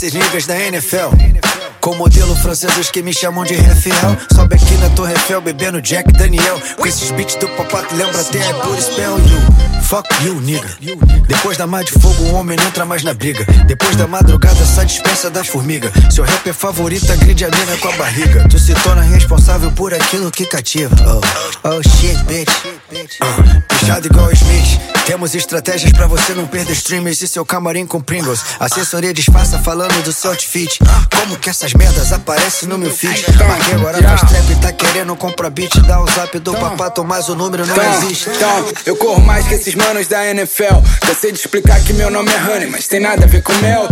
esses niggas da NFL. Com modelo franceses que me chamam de Rafael. Sobe aqui na Torre Eiffel bebendo Jack Daniel. Com esses beats do papato lembra até é por spell you. Fuck you, nigga. Depois da mar de fogo o homem não entra mais na briga. Depois da madrugada sai dispensa da formiga. Seu rapper favorito agride a mina com a barriga. Tu se torna responsável por aquilo que cativa. Oh shit, bitch. Puxado igual Smith. Temos estratégias pra você não perder streamers e seu camarim com Pringles. Assessoria disfarça falando do seu outfit. Como que essas merdas aparecem no meu feed? Marquei agora faz trap e tá querendo comprar beat. Dá o zap do papato, mas o número não existe. Eu corro mais que esses manos da NFL. Cansei de explicar que meu nome é Honey, mas tem nada a ver com mel.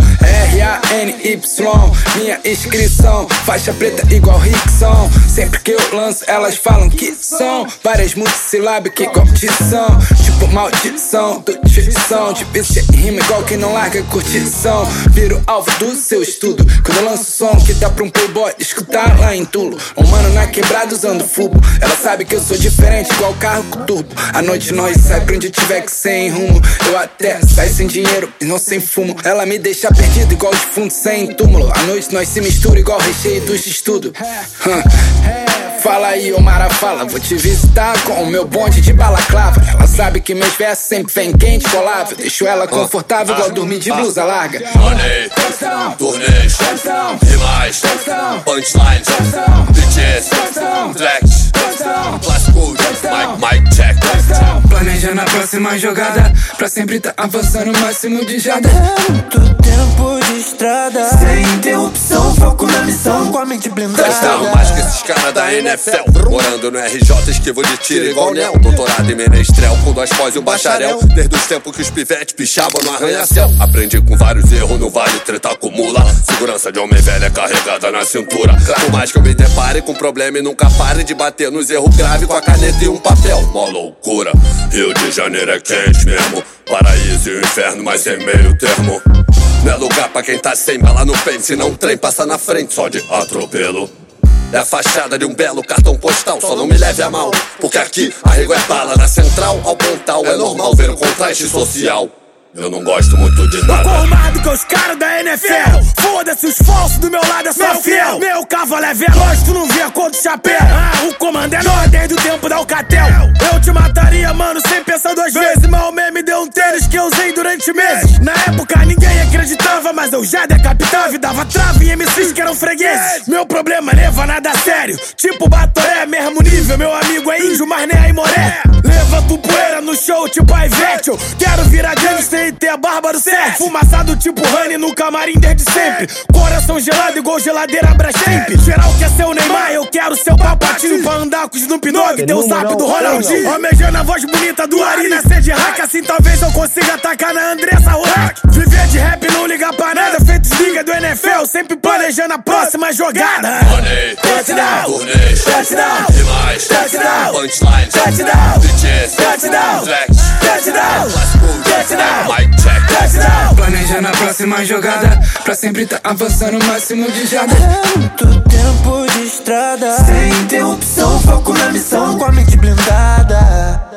R-A-N-Y, minha inscrição. Faixa preta igual Rickson. Sempre que eu lanço elas falam que são várias multissilábicas igual competição. Tipo maldição, do difícil. Tipo esse rima igual quem não larga curtição. Viro alvo do seu estudo quando eu lanço som que dá pra um playboy escutar lá em Tulo. Um mano na quebrada usando fubo. Ela sabe que eu sou diferente igual carro com turbo. À noite nós sai pra onde tiver que sem rumo. Eu até saio sem dinheiro e não sem fumo. Ela me deixa perdido igual defunto sem túmulo. À noite nós se mistura igual recheio dos estudos. Fala aí, Omara, fala. Vou te visitar com o meu bonde de balaclava. Ela sabe que meus versos sempre vem quente, colável. Deixo ela confortável igual dormir de blusa larga. Money, turnês, rimais, punchlines, bitches, flex, clássico, mic check. Planejando a próxima jogada pra sempre tá avançando o máximo de jada. Muito tempo de estrada, sem interrupção, foco na missão, com a mente blindada. Gastaram mais que esses caras da NFL. Morando no RJ, esquivo de tiro igual Nel. Doutorado em menestrel, com 2 pós e um bacharel. Desde os tempos que os pivetes pichavam no arranha-céu. Aprendi com vários erros, no vale treta acumula. Segurança de homem velho é carregada na cintura. Por mais que eu me depare com problema e nunca pare de bater nos erros graves com a caneta e um papel. Mó loucura, Rio de Janeiro é quente mesmo. Paraíso e o inferno, mas é meio termo. Não é lugar pra quem tá sem bala no peito. Se não trem passa na frente só de atropelo. É a fachada de um belo cartão postal, só não me leve a mal, porque aqui a régua é bala. Na central ao pontal é normal ver um contraste social. Eu não gosto muito de nada. Eu corro mais do que os caras da NFL. Foda-se os falsos, do meu lado é só fiel. Meu cavalo é veloz, tu não vê a cor do chapéu. O comando é nós desde o tempo da Alcatel. Eu te mataria, mano, sem pensar 2 vezes. Maomé me deu um tênis que eu usei durante meses. Na época ninguém acreditava, mas eu já decapitava e dava trave em MCs que eram fregueses. Meu problema leva nada a sério, tipo Batoré, mesmo nível. Meu amigo é índio, mas nem a Imoré. Levanto poeira no show, tipo a Ivete. Eu quero virar gangster e ter a barba do certo. Fumaçado tipo Honey no camarim desde sempre. Coração gelado igual geladeira Brastemp. Geral quer ser o Neymar, eu quero ser o Papatinho. Pra andar com o Snoop Dogg, deu o zap do Ronaldinho. Almejando a voz bonita do Ari, nascer de hack. Assim talvez eu consiga atacar na Andressa Rock. Viver de rap não liga pra nada. Feitos liga do NFL, sempre planejando a próxima jogada. Money, touchdown, turnês, touchdown, rimais, touchdown, punchlines, touchdown, bitches, touchdown, flex, touchdown, clássico, touchdown, mic check. touchdown. Planejando a próxima jogada pra sempre tá avançando o máximo de jada. Muito tempo de estrada, sem interrupção, foco na missão, com a mente blindada.